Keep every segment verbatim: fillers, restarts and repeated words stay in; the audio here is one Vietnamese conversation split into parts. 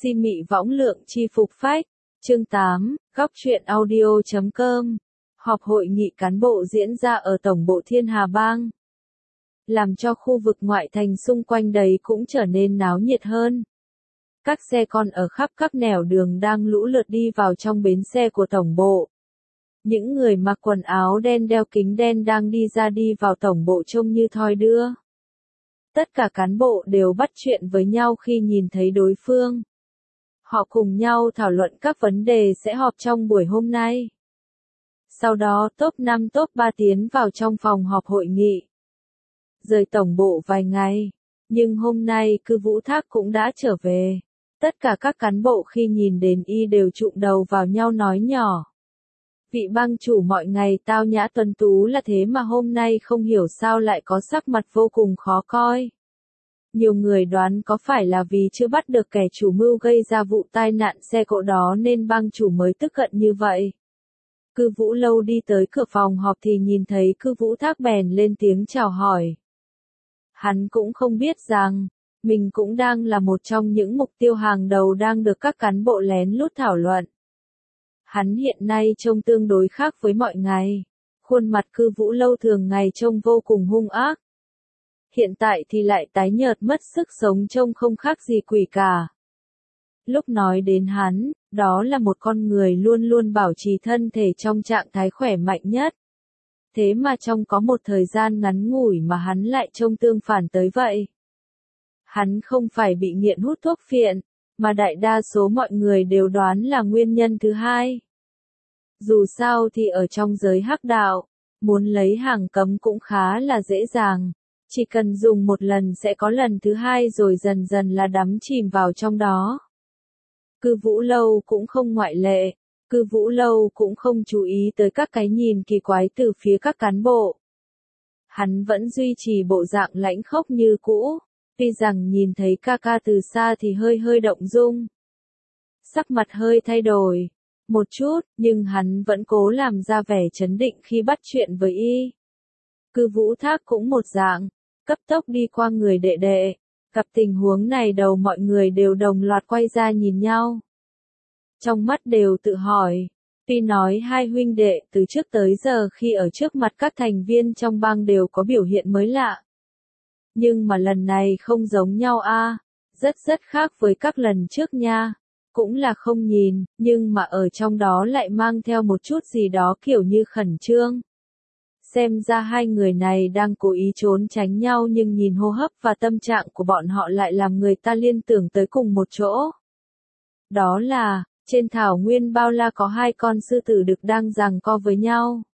Si mị võng lượng chi phục phách. Chương tám, góc truyện audio chấm com. Họp hội nghị cán bộ diễn ra ở Tổng bộ Thiên Hà Bang. Làm cho khu vực ngoại thành xung quanh đấy cũng trở nên náo nhiệt hơn. Các xe con ở khắp các nẻo đường đang lũ lượt đi vào trong bến xe của Tổng bộ. Những người mặc quần áo đen đeo kính đen đang đi ra đi vào Tổng bộ trông như thoi đưa. Tất cả cán bộ đều bắt chuyện với nhau khi nhìn thấy đối phương. Họ cùng nhau thảo luận các vấn đề sẽ họp trong buổi hôm nay. Sau đó top năm top ba tiến vào trong phòng họp hội nghị. Rời Tổng bộ vài ngày, nhưng hôm nay Cư Vũ Thác cũng đã trở về. Tất cả các cán bộ khi nhìn đến y đều chụm đầu vào nhau nói nhỏ. Vị bang chủ mọi ngày tao nhã tuấn tú là thế mà hôm nay không hiểu sao lại có sắc mặt vô cùng khó coi. Nhiều người đoán có phải là vì chưa bắt được kẻ chủ mưu gây ra vụ tai nạn xe cộ đó nên bang chủ mới tức giận như vậy. Cư Vũ Lâu đi tới cửa phòng họp thì nhìn thấy Cư Vũ Thác bèn lên tiếng chào hỏi. Hắn cũng không biết rằng, mình cũng đang là một trong những mục tiêu hàng đầu đang được các cán bộ lén lút thảo luận. Hắn hiện nay trông tương đối khác với mọi ngày. Khuôn mặt Cư Vũ Lâu thường ngày trông vô cùng hung ác. Hiện tại thì lại tái nhợt mất sức sống trông không khác gì quỷ cả. Lúc nói đến hắn, đó là một con người luôn luôn bảo trì thân thể trong trạng thái khỏe mạnh nhất. Thế mà trong có một thời gian ngắn ngủi mà hắn lại trông tương phản tới vậy. Hắn không phải bị nghiện hút thuốc phiện, mà đại đa số mọi người đều đoán là nguyên nhân thứ hai. Dù sao thì ở trong giới hắc đạo, muốn lấy hàng cấm cũng khá là dễ dàng. Chỉ cần dùng một lần sẽ có lần thứ hai rồi dần dần là đắm chìm vào trong đó. Cư Vũ Lâu cũng không ngoại lệ. Cư Vũ Lâu cũng không chú ý tới các cái nhìn kỳ quái từ phía các cán bộ. Hắn vẫn duy trì bộ dạng lãnh khốc như cũ, tuy rằng nhìn thấy ca ca từ xa thì hơi hơi động dung. Sắc mặt hơi thay đổi, một chút, nhưng hắn vẫn cố làm ra vẻ trấn định khi bắt chuyện với y. Cư Vũ Thác cũng một dạng, cấp tốc đi qua người đệ đệ. Gặp tình huống này đầu mọi người đều đồng loạt quay ra nhìn nhau. Trong mắt đều tự hỏi, tuy nói hai huynh đệ từ trước tới giờ khi ở trước mặt các thành viên trong bang đều có biểu hiện mới lạ. Nhưng mà lần này không giống nhau a, rất rất khác với các lần trước nha. Cũng là không nhìn, nhưng mà ở trong đó lại mang theo một chút gì đó kiểu như khẩn trương. Xem ra hai người này đang cố ý trốn tránh nhau nhưng nhìn hô hấp và tâm trạng của bọn họ lại làm người ta liên tưởng tới cùng một chỗ. Đó là, trên thảo nguyên bao la có hai con sư tử đực đang giằng co với nhau.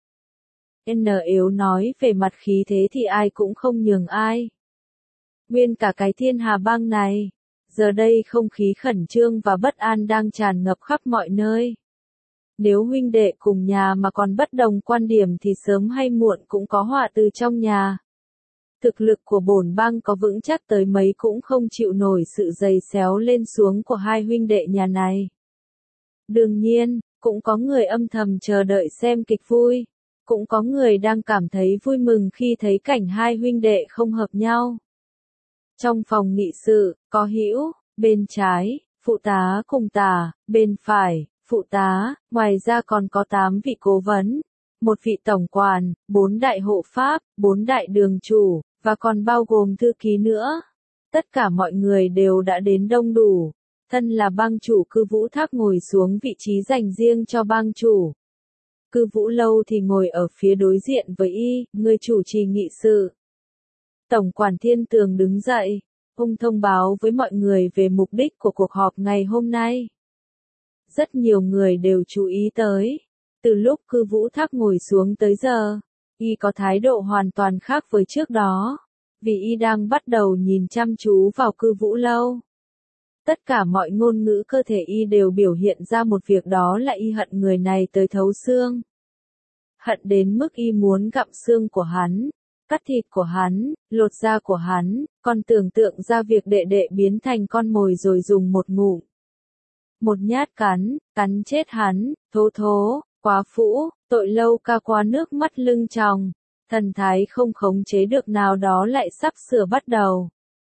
N yếu nói về mặt khí thế thì ai cũng không nhường ai. Nguyên cả cái Thiên Hà Bang này, giờ đây không khí khẩn trương và bất an đang tràn ngập khắp mọi nơi. Nếu huynh đệ cùng nhà mà còn bất đồng quan điểm thì sớm hay muộn cũng có họa từ trong nhà. Thực lực của bổn bang có vững chắc tới mấy cũng không chịu nổi sự giày xéo lên xuống của hai huynh đệ nhà này. Đương nhiên, cũng có người âm thầm chờ đợi xem kịch vui. Cũng có người đang cảm thấy vui mừng khi thấy cảnh hai huynh đệ không hợp nhau. Trong phòng nghị sự, có Hữu, bên trái, phụ tá cùng Tả, bên phải, phụ tá, ngoài ra còn có tám vị cố vấn, một vị tổng quản, bốn đại hộ pháp, bốn đại đường chủ, và còn bao gồm thư ký nữa. Tất cả mọi người đều đã đến đông đủ. Thân là bang chủ Cư Vũ Thác ngồi xuống vị trí dành riêng cho bang chủ. Cư Vũ Lâu thì ngồi ở phía đối diện với y, người chủ trì nghị sự. Tổng quản Thiên Tường đứng dậy, ông thông báo với mọi người về mục đích của cuộc họp ngày hôm nay. Rất nhiều người đều chú ý tới. Từ lúc Cư Vũ Thác ngồi xuống tới giờ, y có thái độ hoàn toàn khác với trước đó. Vì y đang bắt đầu nhìn chăm chú vào Cư Vũ Lâu. Tất cả mọi ngôn ngữ cơ thể y đều biểu hiện ra một việc đó là y hận người này tới thấu xương. Hận đến mức y muốn gặm xương của hắn, cắt thịt của hắn, lột da của hắn, còn tưởng tượng ra việc đệ đệ biến thành con mồi rồi dùng một ngụm. Một nhát cắn, cắn chết hắn, thố thố, quá phũ, tội lâu ca qua nước mắt lưng tròng, thần thái không khống chế được nào đó lại sắp sửa bắt đầu.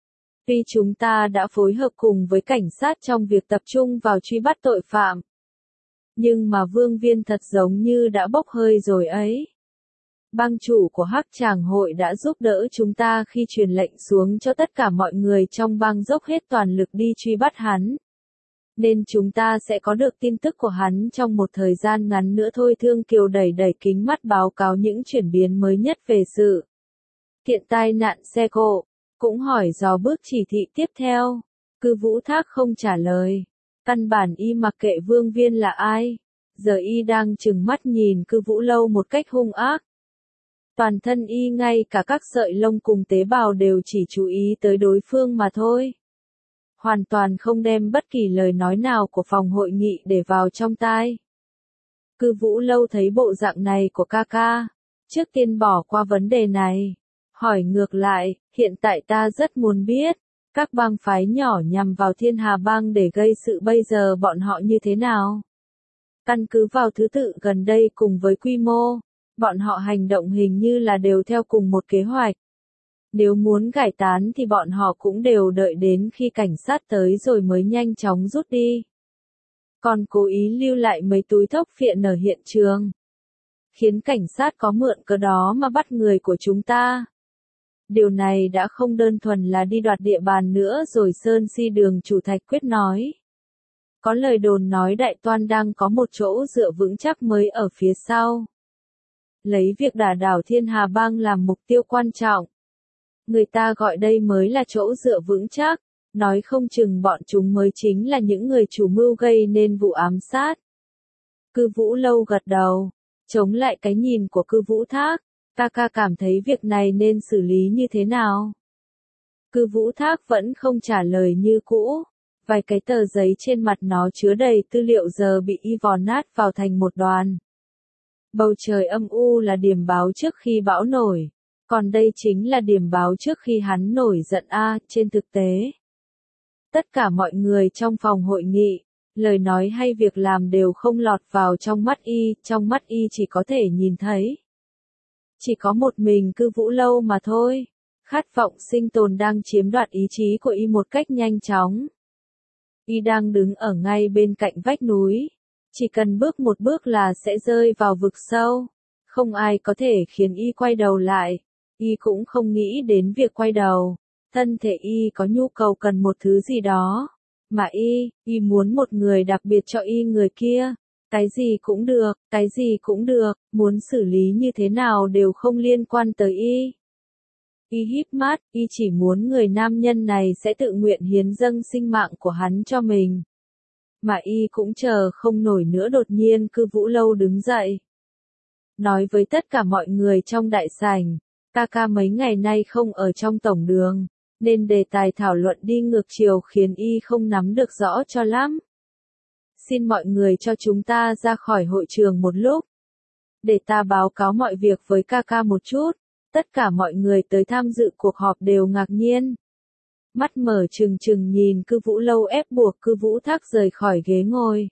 Tuy chúng ta đã phối hợp cùng với cảnh sát trong việc tập trung vào truy bắt tội phạm, nhưng mà Vương Viên thật giống như đã bốc hơi rồi ấy. Bang chủ của Hắc Tràng hội đã giúp đỡ chúng ta khi truyền lệnh xuống cho tất cả mọi người trong bang dốc hết toàn lực đi truy bắt hắn. Nên chúng ta sẽ có được tin tức của hắn trong một thời gian ngắn nữa thôi. Thương Kiều đẩy đẩy kính mắt báo cáo những chuyển biến mới nhất về sự kiện tai nạn xe cộ, cũng hỏi dò bước chỉ thị tiếp theo. Cư Vũ Thác không trả lời. Căn bản y mặc kệ Vương Viên là ai. Giờ y đang trừng mắt nhìn Cư Vũ Lâu một cách hung ác. Toàn thân y ngay cả các sợi lông cùng tế bào đều chỉ chú ý tới đối phương mà thôi. Hoàn toàn không đem bất kỳ lời nói nào của phòng hội nghị để vào trong tai. Cư Vũ Lâu thấy bộ dạng này của ca ca, trước tiên bỏ qua vấn đề này, hỏi ngược lại, hiện tại ta rất muốn biết, các bang phái nhỏ nhằm vào Thiên Hà Bang để gây sự bây giờ bọn họ như thế nào? Căn cứ vào thứ tự gần đây cùng với quy mô, bọn họ hành động hình như là đều theo cùng một kế hoạch. Nếu muốn giải tán thì bọn họ cũng đều đợi đến khi cảnh sát tới rồi mới nhanh chóng rút đi. Còn cố ý lưu lại mấy túi thuốc phiện ở hiện trường, khiến cảnh sát có mượn cớ đó mà bắt người của chúng ta. Điều này đã không đơn thuần là đi đoạt địa bàn nữa rồi. Sơn Si Đường chủ Thạch Quyết nói. Có lời đồn nói Đại Toan đang có một chỗ dựa vững chắc mới ở phía sau. Lấy việc đả đảo Thiên Hà Bang làm mục tiêu quan trọng. Người ta gọi đây mới là chỗ dựa vững chắc, nói không chừng bọn chúng mới chính là những người chủ mưu gây nên vụ ám sát. Cư Vũ Lâu gật đầu, chống lại cái nhìn của Cư Vũ Thác, ca ca cảm thấy việc này nên xử lý như thế nào? Cư Vũ Thác vẫn không trả lời như cũ, vài cái tờ giấy trên mặt nó chứa đầy tư liệu giờ bị y vò nát vào thành một đoàn. Bầu trời âm u là điểm báo trước khi bão nổi. Còn đây chính là điểm báo trước khi hắn nổi giận a. Trên thực tế, tất cả mọi người trong phòng hội nghị, lời nói hay việc làm đều không lọt vào trong mắt y, trong mắt y chỉ có thể nhìn thấy. Chỉ có một mình Cư Vũ Lâu mà thôi. Khát vọng sinh tồn đang chiếm đoạt ý chí của y một cách nhanh chóng. Y đang đứng ở ngay bên cạnh vách núi. Chỉ cần bước một bước là sẽ rơi vào vực sâu. Không ai có thể khiến y quay đầu lại. Y cũng không nghĩ đến việc quay đầu. Thân thể y có nhu cầu cần một thứ gì đó. Mà y, y muốn một người đặc biệt cho y người kia. Cái gì cũng được, cái gì cũng được, muốn xử lý như thế nào đều không liên quan tới y. Y híp mắt, y chỉ muốn người nam nhân này sẽ tự nguyện hiến dâng sinh mạng của hắn cho mình. Mà y cũng chờ không nổi nữa. Đột nhiên Cư Vũ Lâu đứng dậy. Nói với tất cả mọi người trong đại sảnh, ca ca mấy ngày nay không ở trong tổng đường, nên đề tài thảo luận đi ngược chiều khiến y không nắm được rõ cho lắm. Xin mọi người cho chúng ta ra khỏi hội trường một lúc, để ta báo cáo mọi việc với ca ca một chút. Tất cả mọi người tới tham dự cuộc họp đều ngạc nhiên. Mắt mở trừng trừng nhìn Cư Vũ Lâu ép buộc Cư Vũ Thác rời khỏi ghế ngồi.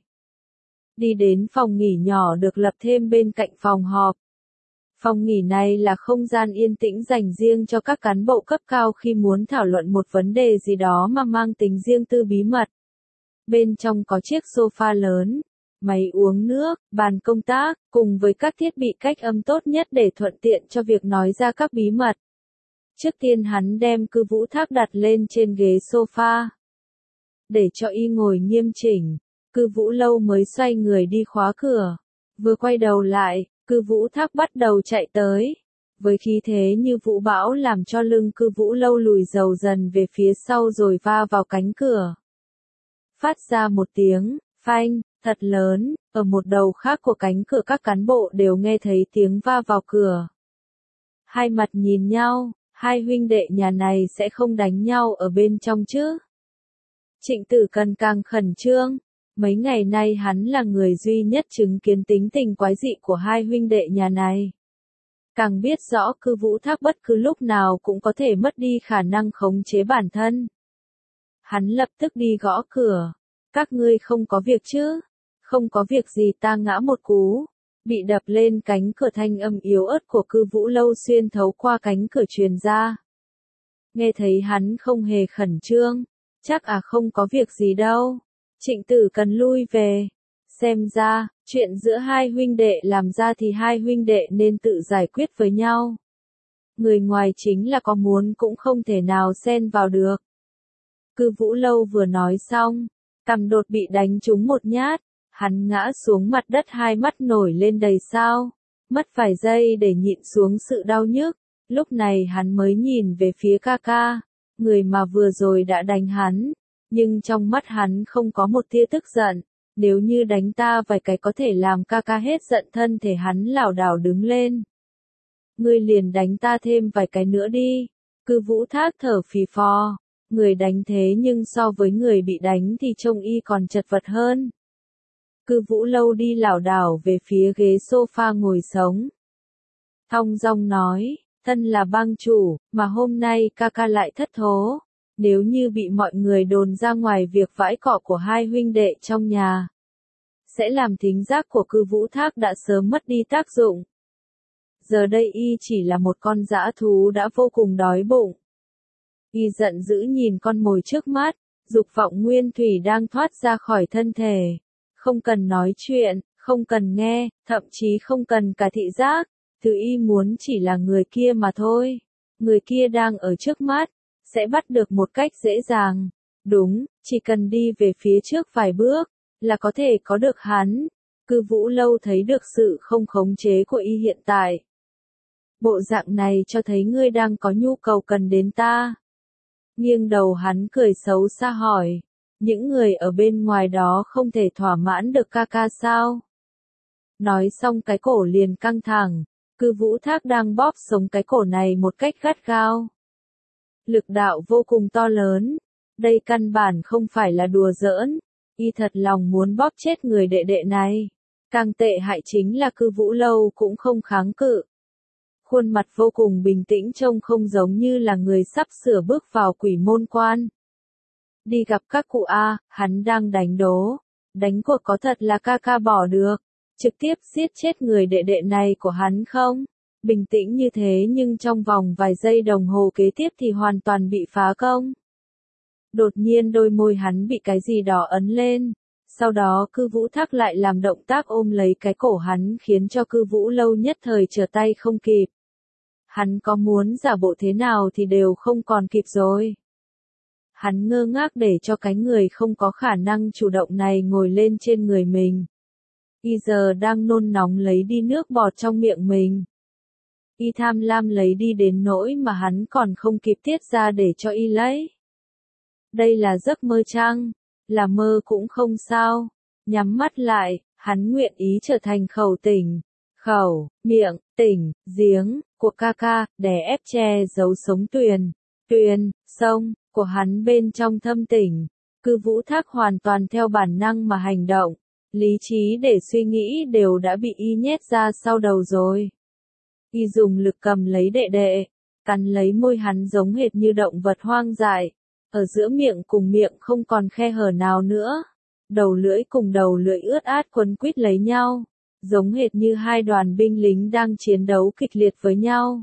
Đi đến phòng nghỉ nhỏ được lập thêm bên cạnh phòng họp. Phòng nghỉ này là không gian yên tĩnh dành riêng cho các cán bộ cấp cao khi muốn thảo luận một vấn đề gì đó mà mang tính riêng tư bí mật. Bên trong có chiếc sofa lớn, máy uống nước, bàn công tác, cùng với các thiết bị cách âm tốt nhất để thuận tiện cho việc nói ra các bí mật. Trước tiên hắn đem Cư Vũ Thác đặt lên trên ghế sofa. Để cho y ngồi nghiêm chỉnh, Cư Vũ Lâu mới xoay người đi khóa cửa. Vừa quay đầu lại, Cư Vũ Thác bắt đầu chạy tới. Với khí thế như vũ bão làm cho lưng Cư Vũ Lâu lùi dầu dần về phía sau rồi va vào cánh cửa. Phát ra một tiếng, phanh, thật lớn, ở một đầu khác của cánh cửa các cán bộ đều nghe thấy tiếng va vào cửa. Hai mặt nhìn nhau, hai huynh đệ nhà này sẽ không đánh nhau ở bên trong chứ? Trịnh Tử Cần càng khẩn trương. Mấy ngày nay hắn là người duy nhất chứng kiến tính tình quái dị của hai huynh đệ nhà này. Càng biết rõ Cư Vũ Thác bất cứ lúc nào cũng có thể mất đi khả năng khống chế bản thân. Hắn lập tức đi gõ cửa. Các ngươi không có việc chứ? Không có việc gì. Ta ngã một cú. Bị đập lên cánh cửa, thanh âm yếu ớt của Cư Vũ Lâu xuyên thấu qua cánh cửa truyền ra. Nghe thấy hắn không hề khẩn trương. Chắc à không có việc gì đâu. Trịnh Tử cần lui về. Xem ra, chuyện giữa hai huynh đệ làm ra thì hai huynh đệ nên tự giải quyết với nhau. Người ngoài chính là có muốn cũng không thể nào xen vào được. Cư Vũ Lâu vừa nói xong, cằm đột bị đánh trúng một nhát, hắn ngã xuống mặt đất hai mắt nổi lên đầy sao, mất vài giây để nhịn xuống sự đau nhức, lúc này hắn mới nhìn về phía ca ca, người mà vừa rồi đã đánh hắn, nhưng trong mắt hắn không có một tia tức giận, nếu như đánh ta vài cái có thể làm ca ca hết giận thân thể hắn lảo đảo đứng lên. Ngươi liền đánh ta thêm vài cái nữa đi, Cư Vũ Thác thở phì phò. Người đánh thế nhưng so với người bị đánh thì trông y còn chật vật hơn. Cư Vũ Lâu đi lảo đảo về phía ghế sofa ngồi sống. Thong dong nói, thân là bang chủ, mà hôm nay ca ca lại thất thố. Nếu như bị mọi người đồn ra ngoài việc vãi cọ của hai huynh đệ trong nhà, sẽ làm thính giác của Cư Vũ Thác đã sớm mất đi tác dụng. Giờ đây y chỉ là một con dã thú đã vô cùng đói bụng. Y giận dữ nhìn con mồi trước mắt, dục vọng nguyên thủy đang thoát ra khỏi thân thể. Không cần nói chuyện, không cần nghe, thậm chí không cần cả thị giác, thứ y muốn chỉ là người kia mà thôi. Người kia đang ở trước mắt, sẽ bắt được một cách dễ dàng. Đúng, chỉ cần đi về phía trước vài bước, là có thể có được hắn. Cư Vũ Lâu thấy được sự không khống chế của y hiện tại. Bộ dạng này cho thấy ngươi đang có nhu cầu cần đến ta. Nghiêng đầu hắn cười xấu xa hỏi, những người ở bên ngoài đó không thể thỏa mãn được ca ca sao? Nói xong cái cổ liền căng thẳng, Cư Vũ Thác đang bóp sống cái cổ này một cách gắt gao. Lực đạo vô cùng to lớn, đây căn bản không phải là đùa giỡn, y thật lòng muốn bóp chết người đệ đệ này. Càng tệ hại chính là Cư Vũ Lâu cũng không kháng cự. Khuôn mặt vô cùng bình tĩnh trông không giống như là người sắp sửa bước vào quỷ môn quan. Đi gặp các cụ A, hắn đang đánh đố. Đánh cuộc có thật là ca ca bỏ được. Trực tiếp giết chết người đệ đệ này của hắn không? Bình tĩnh như thế nhưng trong vòng vài giây đồng hồ kế tiếp thì hoàn toàn bị phá công. Đột nhiên đôi môi hắn bị cái gì đó ấn lên. Sau đó Cư Vũ Thác lại làm động tác ôm lấy cái cổ hắn khiến cho Cư Vũ Lâu nhất thời trở tay không kịp. Hắn có muốn giả bộ thế nào thì đều không còn kịp rồi. Hắn ngơ ngác để cho cái người không có khả năng chủ động này ngồi lên trên người mình. Y giờ đang nôn nóng lấy đi nước bọt trong miệng mình. Y tham lam lấy đi đến nỗi mà hắn còn không kịp tiết ra để cho y lấy. Đây là giấc mơ chăng? Là mơ cũng không sao. Nhắm mắt lại, hắn nguyện ý trở thành khẩu tỉnh. Khẩu, miệng, tỉnh, giếng, của ca ca, đè ép che giấu sống tuyền, tuyền, sông, của hắn bên trong thâm tỉnh. Cư Vũ Thác hoàn toàn theo bản năng mà hành động, lý trí để suy nghĩ đều đã bị y nhét ra sau đầu rồi. Y dùng lực cầm lấy đệ đệ, cắn lấy môi hắn giống hệt như động vật hoang dại, ở giữa miệng cùng miệng không còn khe hở nào nữa, đầu lưỡi cùng đầu lưỡi ướt át quấn quýt lấy nhau. Giống hệt như hai đoàn binh lính đang chiến đấu kịch liệt với nhau.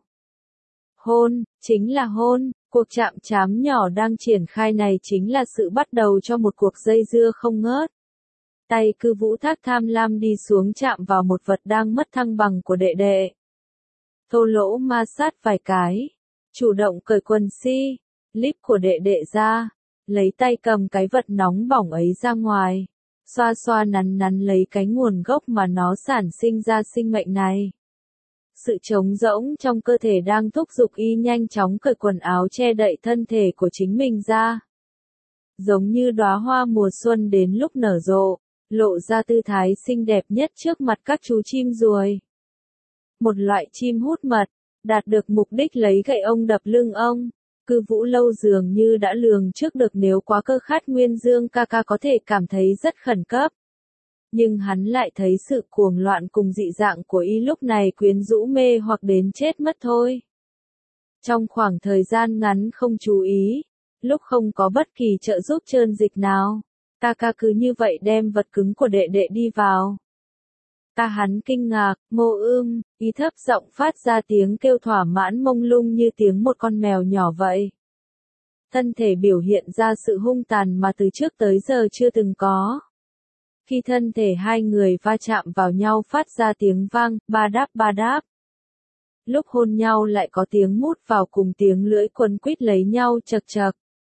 Hôn, chính là hôn, cuộc chạm trám nhỏ đang triển khai này chính là sự bắt đầu cho một cuộc dây dưa không ngớt. Tay Cư Vũ Thác tham lam đi xuống chạm vào một vật đang mất thăng bằng của đệ đệ. Thô lỗ ma sát vài cái, chủ động cởi quần si, líp của đệ đệ ra, lấy tay cầm cái vật nóng bỏng ấy ra ngoài. Xoa xoa nắn nắn lấy cái nguồn gốc mà nó sản sinh ra sinh mệnh này. Sự trống rỗng trong cơ thể đang thúc giục y nhanh chóng cởi quần áo che đậy thân thể của chính mình ra. Giống như đóa hoa mùa xuân đến lúc nở rộ, lộ ra tư thái xinh đẹp nhất trước mặt các chú chim ruồi. Một loại chim hút mật, đạt được mục đích lấy gậy ông đập lưng ông. Cư Vũ Lâu dường như đã lường trước được nếu quá cơ khát Nguyên Dương ca ca có thể cảm thấy rất khẩn cấp. Nhưng hắn lại thấy sự cuồng loạn cùng dị dạng của y lúc này quyến rũ mê hoặc đến chết mất thôi. Trong khoảng thời gian ngắn không chú ý, lúc không có bất kỳ trợ giúp trơn dịch nào, ca ca cứ như vậy đem vật cứng của đệ đệ đi vào. Ta hắn kinh ngạc, mô ưm, y thấp giọng phát ra tiếng kêu thỏa mãn mông lung như tiếng một con mèo nhỏ vậy. thân thể biểu hiện ra sự hung tàn mà từ trước tới giờ chưa từng có. Khi thân thể hai người va chạm vào nhau phát ra tiếng vang, ba đáp ba đáp. Lúc hôn nhau lại có tiếng mút vào cùng tiếng lưỡi quấn quýt lấy nhau chật chật.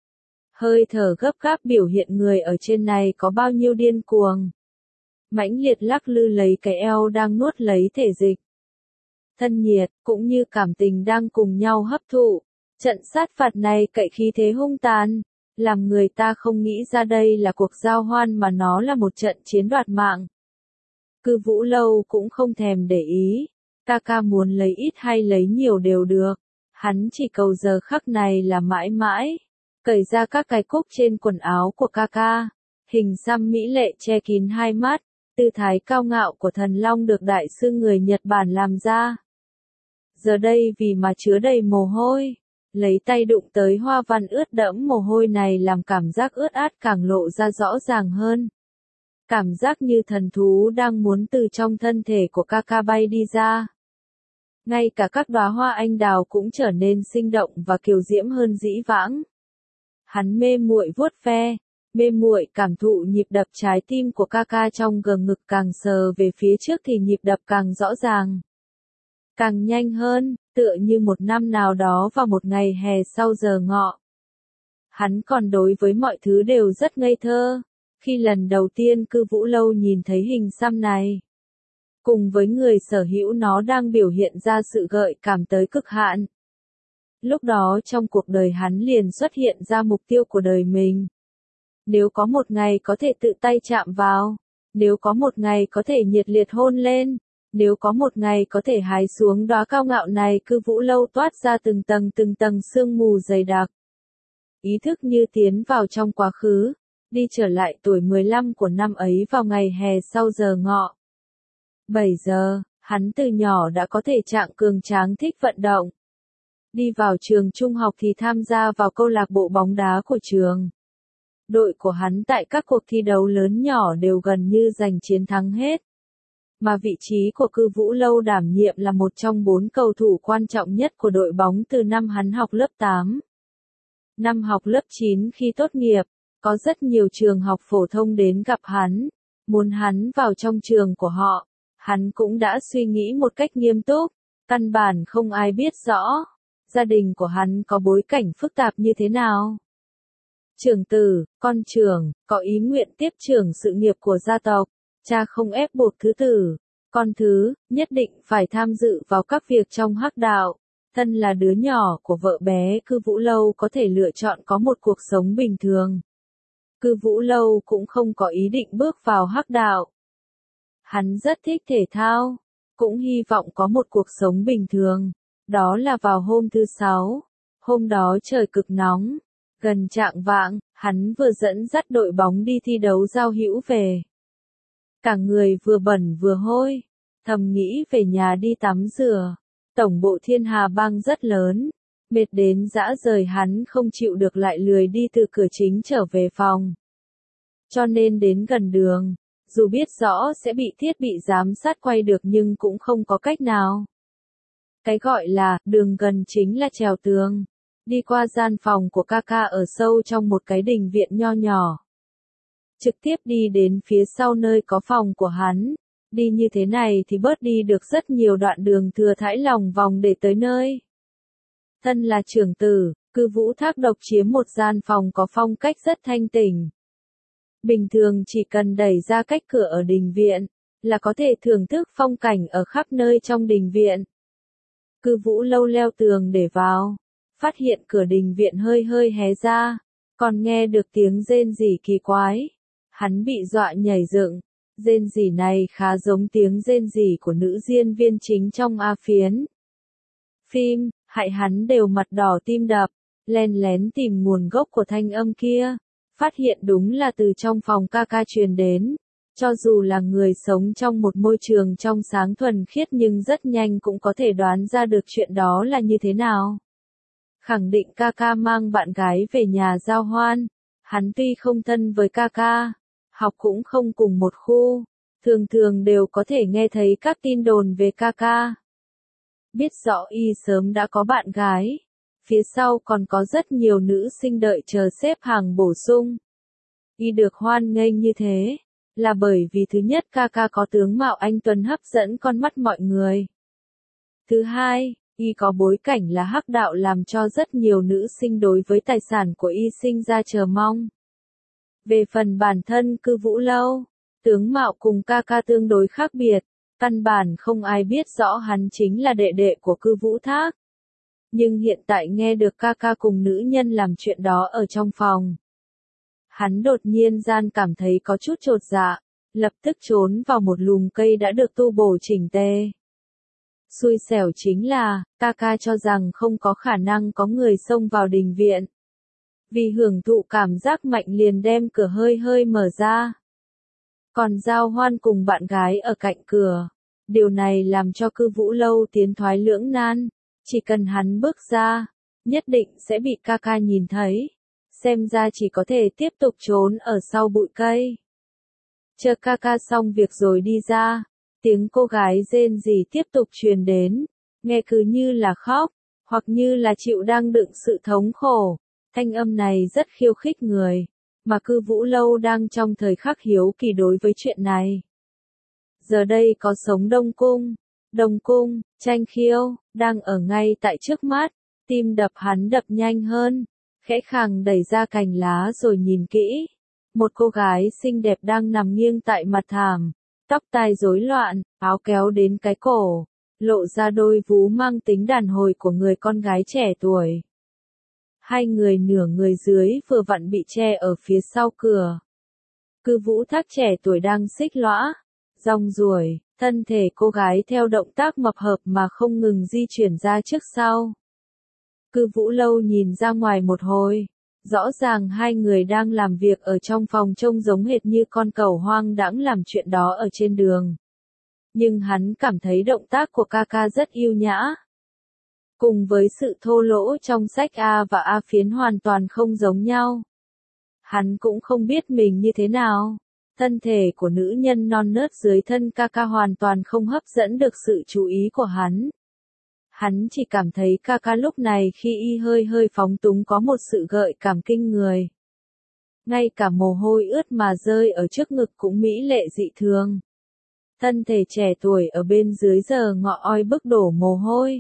Hơi thở gấp gáp biểu hiện người ở trên này có bao nhiêu điên cuồng. Mãnh liệt lắc lư lấy cái eo đang nuốt lấy thể dịch. Thân nhiệt, cũng như cảm tình đang cùng nhau hấp thụ. Trận sát phạt này cậy khí thế hung tàn, làm người ta không nghĩ ra đây là cuộc giao hoan mà nó là một trận chiến đoạt mạng. Cư Vũ Lâu cũng không thèm để ý, ca ca muốn lấy ít hay lấy nhiều đều được, hắn chỉ cầu giờ khắc này là mãi mãi. Cởi ra các cái cúc trên quần áo của ca ca, hình xăm mỹ lệ che kín hai mắt, tư thái cao ngạo của thần long được đại sư người Nhật Bản làm ra. Giờ đây vì mà chứa đầy mồ hôi, lấy tay đụng tới hoa văn ướt đẫm mồ hôi này làm cảm giác ướt át càng lộ ra rõ ràng hơn. Cảm giác như thần thú đang muốn từ trong thân thể của ca ca bay đi ra. Ngay cả các đóa hoa anh đào cũng trở nên sinh động và kiều diễm hơn dĩ vãng. Hắn mê muội vuốt ve, mê muội cảm thụ nhịp đập trái tim của ca ca trong gầm ngực, càng sờ về phía trước thì nhịp đập càng rõ ràng. Càng nhanh hơn, tựa như một năm nào đó vào một ngày hè sau giờ ngọ. Hắn còn đối với mọi thứ đều rất ngây thơ, khi lần đầu tiên Cư Vũ Lâu nhìn thấy hình xăm này. Cùng với người sở hữu nó đang biểu hiện ra sự gợi cảm tới cực hạn. Lúc đó trong cuộc đời hắn liền xuất hiện ra mục tiêu của đời mình. Nếu có một ngày có thể tự tay chạm vào, nếu có một ngày có thể nhiệt liệt hôn lên, nếu có một ngày có thể hái xuống đóa cao ngạo này, Cư Vũ Lâu toát ra từng tầng từng tầng sương mù dày đặc. Ý thức như tiến vào trong quá khứ, đi trở lại tuổi mười lăm của năm ấy vào ngày hè sau giờ ngọ. bảy giờ, hắn từ nhỏ đã có thể trạng cường tráng thích vận động. Đi vào trường trung học thì tham gia vào câu lạc bộ bóng đá của trường. Đội của hắn tại các cuộc thi đấu lớn nhỏ đều gần như giành chiến thắng hết. Mà vị trí của Cư Vũ Lâu đảm nhiệm là một trong bốn cầu thủ quan trọng nhất của đội bóng từ năm hắn học lớp tám. Năm học lớp chín khi tốt nghiệp, có rất nhiều trường học phổ thông đến gặp hắn, muốn hắn vào trong trường của họ. Hắn cũng đã suy nghĩ một cách nghiêm túc, căn bản không ai biết rõ gia đình của hắn có bối cảnh phức tạp như thế nào. Trưởng tử, con trưởng, có ý nguyện tiếp trưởng sự nghiệp của gia tộc, cha không ép buộc thứ tử, con thứ, nhất định phải tham dự vào các việc trong hắc đạo. Thân là đứa nhỏ của vợ bé, Cư Vũ Lâu có thể lựa chọn có một cuộc sống bình thường. Cư Vũ Lâu cũng không có ý định bước vào hắc đạo. Hắn rất thích thể thao, cũng hy vọng có một cuộc sống bình thường. Đó là vào hôm thứ sáu, hôm đó trời cực nóng, gần chạng vạng, hắn vừa dẫn dắt đội bóng đi thi đấu giao hữu về. Cả người vừa bẩn vừa hôi, thầm nghĩ về nhà đi tắm rửa. Tổng bộ Thiên Hà Bang rất lớn, mệt đến dã rời, hắn không chịu được lại lười đi từ cửa chính trở về phòng. Cho nên đến gần đường, dù biết rõ sẽ bị thiết bị giám sát quay được nhưng cũng không có cách nào. Cái gọi là đường gần chính là trèo tường, đi qua gian phòng của ca ca ở sâu trong một cái đình viện nho nhỏ. Trực tiếp đi đến phía sau nơi có phòng của hắn. Đi như thế này thì bớt đi được rất nhiều đoạn đường thừa thãi lòng vòng để tới nơi. Thân là trưởng tử, Cư Vũ Thác độc chiếm một gian phòng có phong cách rất thanh tỉnh. Bình thường chỉ cần đẩy ra cách cửa ở đình viện, là có thể thưởng thức phong cảnh ở khắp nơi trong đình viện. Cư Vũ Lâu leo tường để vào, phát hiện cửa đình viện hơi hơi hé ra, còn nghe được tiếng rên rỉ kỳ quái. Hắn bị dọa nhảy dựng. Rên rỉ này khá giống tiếng rên rỉ của nữ diễn viên chính trong A Phiến phim, hại hắn đều mặt đỏ tim đập, len lén tìm nguồn gốc của thanh âm kia, phát hiện đúng là từ trong phòng ca ca truyền đến. Cho dù là người sống trong một môi trường trong sáng thuần khiết nhưng rất nhanh cũng có thể đoán ra được chuyện đó là như thế nào. Khẳng định ca ca mang bạn gái về nhà giao hoan, hắn tuy không thân với ca ca, học cũng không cùng một khu, thường thường đều có thể nghe thấy các tin đồn về ca ca. Biết rõ y sớm đã có bạn gái, phía sau còn có rất nhiều nữ sinh đợi chờ xếp hàng bổ sung. Y được hoan nghênh như thế, là bởi vì thứ nhất Kaka có tướng mạo anh tuấn hấp dẫn con mắt mọi người. Thứ hai, Y có bối cảnh là hắc đạo làm cho rất nhiều nữ sinh đối với tài sản của Y sinh ra chờ mong. Về phần bản thân Cư Vũ Lâu, tướng mạo cùng Kaka tương đối khác biệt, căn bản không ai biết rõ hắn chính là đệ đệ của Cư Vũ Thác. Nhưng hiện tại nghe được Kaka cùng nữ nhân làm chuyện đó ở trong phòng. Hắn đột nhiên gian cảm thấy có chút chột dạ, lập tức trốn vào một lùm cây đã được tu bổ chỉnh tề. Xui xẻo chính là, Kaka cho rằng không có khả năng có người xông vào đình viện. Vì hưởng thụ cảm giác mạnh liền đem cửa hơi hơi mở ra. Còn Giao Hoan cùng bạn gái ở cạnh cửa. Điều này làm cho Cư Vũ Lâu tiến thoái lưỡng nan. Chỉ cần hắn bước ra, nhất định sẽ bị Kaka nhìn thấy. Xem ra chỉ có thể tiếp tục trốn ở sau bụi cây. Chờ Kaka xong việc rồi đi ra, tiếng cô gái rên rỉ tiếp tục truyền đến, nghe cứ như là khóc, hoặc như là chịu đang đựng sự thống khổ. Thanh âm này rất khiêu khích người, mà Cư Vũ Lâu đang trong thời khắc hiếu kỳ đối với chuyện này. Giờ đây có sống Đông Cung, Đông Cung, Tranh Khiêu, đang ở ngay tại trước mắt, tim đập hắn đập nhanh hơn, khẽ khàng đẩy ra cành lá rồi nhìn kỹ. Một cô gái xinh đẹp đang nằm nghiêng tại mặt thảm, tóc tai rối loạn, áo kéo đến cái cổ, lộ ra đôi vú mang tính đàn hồi của người con gái trẻ tuổi. Hai người nửa người dưới vừa vặn bị che ở phía sau cửa. Cư Vũ Thác trẻ tuổi đang xích lõa, rong ruổi, thân thể cô gái theo động tác mập hợp mà không ngừng di chuyển ra trước sau. Cư Vũ Lâu nhìn ra ngoài một hồi, rõ ràng hai người đang làm việc ở trong phòng trông giống hệt như con cẩu hoang đãng làm chuyện đó ở trên đường. Nhưng hắn cảm thấy động tác của Kaka rất yêu nhã. Cùng với sự thô lỗ trong sách A và A phiến hoàn toàn không giống nhau. Hắn cũng không biết mình như thế nào. Thân thể của nữ nhân non nớt dưới thân Kaka hoàn toàn không hấp dẫn được sự chú ý của hắn. Hắn chỉ cảm thấy Kaka lúc này khi y hơi hơi phóng túng có một sự gợi cảm kinh người. Ngay cả mồ hôi ướt mà rơi ở trước ngực cũng mỹ lệ dị thường. Thân thể trẻ tuổi ở bên dưới giờ ngọ oi bức đổ mồ hôi.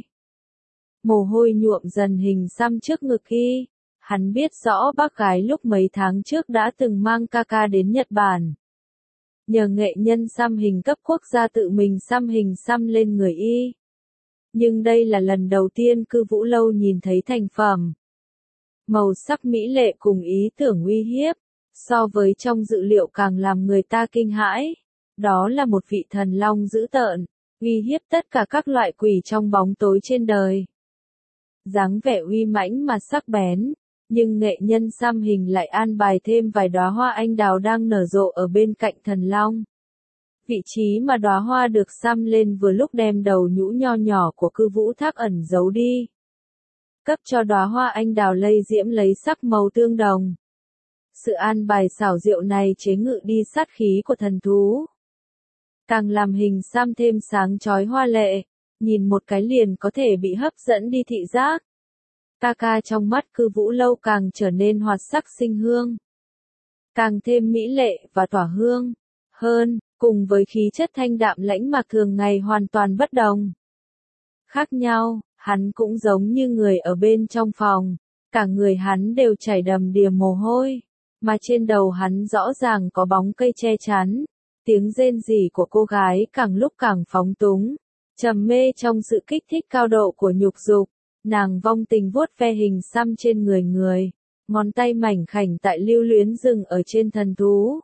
Mồ hôi nhuộm dần hình xăm trước ngực y. Hắn biết rõ bác gái lúc mấy tháng trước đã từng mang Kaka đến Nhật Bản. Nhờ nghệ nhân xăm hình cấp quốc gia tự mình xăm hình xăm lên người y. Nhưng đây là lần đầu tiên Cư Vũ Lâu nhìn thấy thành phẩm. Màu sắc mỹ lệ cùng ý tưởng uy hiếp, so với trong dự liệu càng làm người ta kinh hãi. Đó là một vị thần long dữ tợn, uy hiếp tất cả các loại quỷ trong bóng tối trên đời. Dáng vẻ uy mãnh mà sắc bén, nhưng nghệ nhân xăm hình lại an bài thêm vài đóa hoa anh đào đang nở rộ ở bên cạnh thần long. Vị trí mà đóa hoa được xăm lên vừa lúc đem đầu nhũ nho nhỏ của Cư Vũ Thác ẩn giấu đi. Cấp cho đóa hoa anh đào lây diễm lấy sắc màu tương đồng. Sự an bài xảo diệu này chế ngự đi sát khí của thần thú. Càng làm hình xăm thêm sáng chói hoa lệ, nhìn một cái liền có thể bị hấp dẫn đi thị giác. Kaka trong mắt Cư Vũ Lâu càng trở nên hoạt sắc sinh hương. Càng thêm mỹ lệ và tỏa hương. Hơn, cùng với khí chất thanh đạm lãnh mạc thường ngày hoàn toàn bất đồng. Khác nhau, hắn cũng giống như người ở bên trong phòng. Cả người hắn đều chảy đầm đìa mồ hôi. Mà trên đầu hắn rõ ràng có bóng cây che chắn. Tiếng rên rỉ của cô gái càng lúc càng phóng túng. Trầm mê trong sự kích thích cao độ của nhục dục. Nàng vong tình vuốt ve hình xăm trên người người. Ngón tay mảnh khảnh tại lưu luyến dừng ở trên thần thú.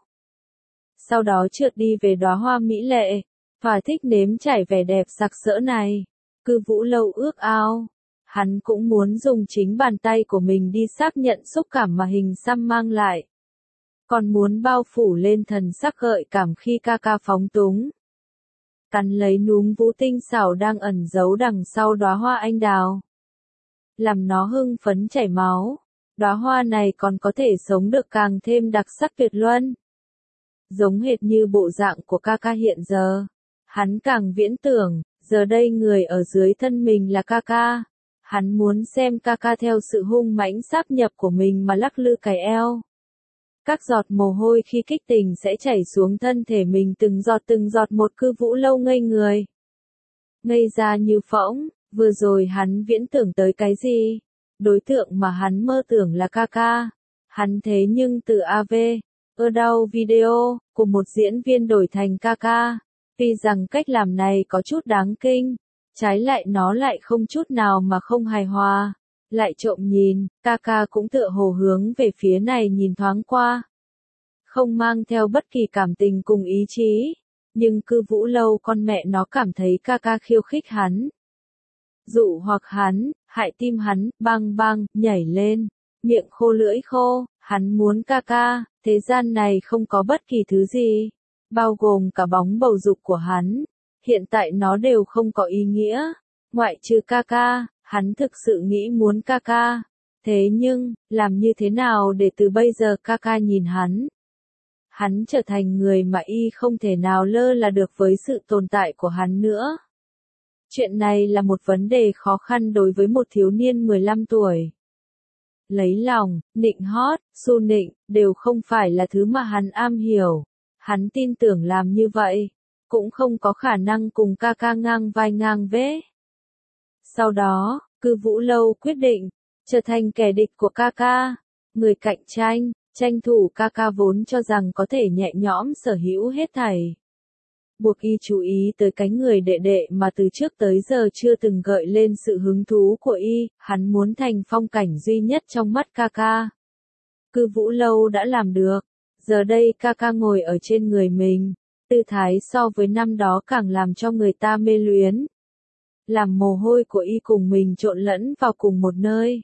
Sau đó trượt đi về đóa hoa mỹ lệ. Thỏa thích nếm trải vẻ đẹp sặc sỡ này. Cư Vũ Lâu ước ao. Hắn cũng muốn dùng chính bàn tay của mình đi xác nhận xúc cảm mà hình xăm mang lại. Còn muốn bao phủ lên thần sắc gợi cảm khi Kaka phóng túng. Cắn lấy núm vú tinh xảo đang ẩn giấu đằng sau đóa hoa anh đào. Làm nó hưng phấn chảy máu. Đóa hoa này còn có thể sống được càng thêm đặc sắc tuyệt luân. Giống hệt như bộ dạng của Kaka hiện giờ. Hắn càng viễn tưởng, giờ đây người ở dưới thân mình là Kaka. Hắn muốn xem Kaka theo sự hung mãnh sáp nhập của mình mà lắc lư cái eo. Các giọt mồ hôi khi kích tình sẽ chảy xuống thân thể mình từng giọt từng giọt một. Cư Vũ Lâu ngây người. Ngây ra như phỗng, vừa rồi hắn viễn tưởng tới cái gì? Đối tượng mà hắn mơ tưởng là Kaka. Hắn thế nhưng từ a vê, Adult Video, của một diễn viên đổi thành Kaka. Tuy rằng cách làm này có chút đáng kinh, trái lại nó lại không chút nào mà không hài hòa. Lại trộm nhìn, Kaka cũng tựa hồ hướng về phía này nhìn thoáng qua. Không mang theo bất kỳ cảm tình cùng ý chí. Nhưng Cư Vũ Lâu con mẹ nó cảm thấy Kaka khiêu khích hắn. Dụ hoặc hắn, hại tim hắn, bang bang, nhảy lên. Miệng khô lưỡi khô, hắn muốn Kaka, thế gian này không có bất kỳ thứ gì. Bao gồm cả bóng bầu dục của hắn. Hiện tại nó đều không có ý nghĩa. Ngoại trừ Kaka, hắn thực sự nghĩ muốn Kaka. Thế nhưng, làm như thế nào để từ bây giờ Kaka nhìn hắn? Hắn trở thành người mà y không thể nào lơ là được với sự tồn tại của hắn nữa. Chuyện này là một vấn đề khó khăn đối với một thiếu niên mười lăm tuổi. Lấy lòng, nịnh hót, su nịnh, đều không phải là thứ mà hắn am hiểu. Hắn tin tưởng làm như vậy, cũng không có khả năng cùng Kaka ngang vai ngang vế. Sau đó, Cư Vũ Lâu quyết định, trở thành kẻ địch của Kaka, người cạnh tranh, tranh thủ Kaka vốn cho rằng có thể nhẹ nhõm sở hữu hết thảy. Buộc y chú ý tới cái người đệ đệ mà từ trước tới giờ chưa từng gợi lên sự hứng thú của y, hắn muốn thành phong cảnh duy nhất trong mắt Kaka. Cư Vũ Lâu đã làm được, giờ đây Kaka ngồi ở trên người mình, tư thái so với năm đó càng làm cho người ta mê luyến. Làm mồ hôi của y cùng mình trộn lẫn vào cùng một nơi.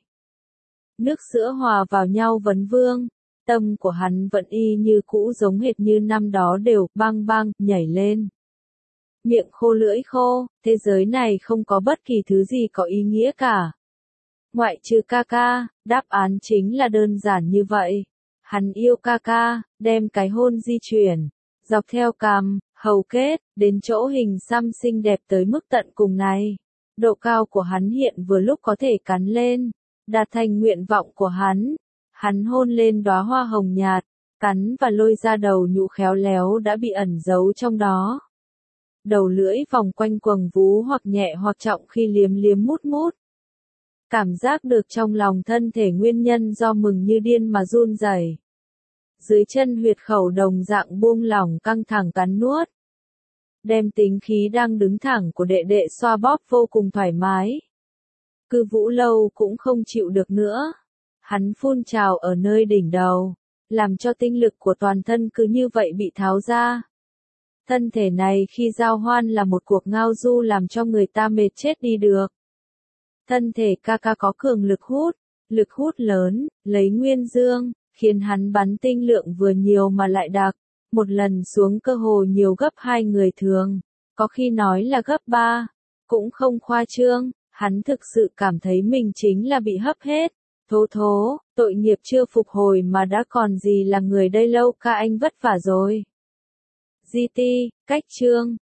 Nước sữa hòa vào nhau vấn vương, tâm của hắn vẫn y như cũ giống hệt như năm đó đều bang bang nhảy lên. Miệng khô lưỡi khô, thế giới này không có bất kỳ thứ gì có ý nghĩa cả. Ngoại trừ Kaka, đáp án chính là đơn giản như vậy. Hắn yêu Kaka, đem cái hôn di chuyển, dọc theo cằm, hầu kết, đến chỗ hình xăm xinh đẹp tới mức tận cùng này. Độ cao của hắn hiện vừa lúc có thể cắn lên, đạt thành nguyện vọng của hắn. Hắn hôn lên đóa hoa hồng nhạt, cắn và lôi ra đầu nhũ khéo léo đã bị ẩn giấu trong đó. Đầu lưỡi vòng quanh quầng vú hoặc nhẹ hoặc trọng khi liếm liếm mút mút. Cảm giác được trong lòng thân thể nguyên nhân do mừng như điên mà run rẩy. Dưới chân huyệt khẩu đồng dạng buông lỏng căng thẳng cắn nuốt. Đem tính khí đang đứng thẳng của đệ đệ xoa bóp vô cùng thoải mái. Cư Vũ Lâu cũng không chịu được nữa. Hắn phun trào ở nơi đỉnh đầu, làm cho tinh lực của toàn thân cứ như vậy bị tháo ra. Thân thể này khi giao hoan là một cuộc ngao du làm cho người ta mệt chết đi được. Thân thể Kaka có cường lực hút, lực hút lớn, lấy nguyên dương, khiến hắn bắn tinh lượng vừa nhiều mà lại đặc. Một lần xuống cơ hồ nhiều gấp hai người thường, có khi nói là gấp ba, cũng không khoa trương, hắn thực sự cảm thấy mình chính là bị hấp hết. Thố thố, tội nghiệp chưa phục hồi mà đã còn gì là người đây lâu ca anh vất vả rồi. giê tê, cách chương.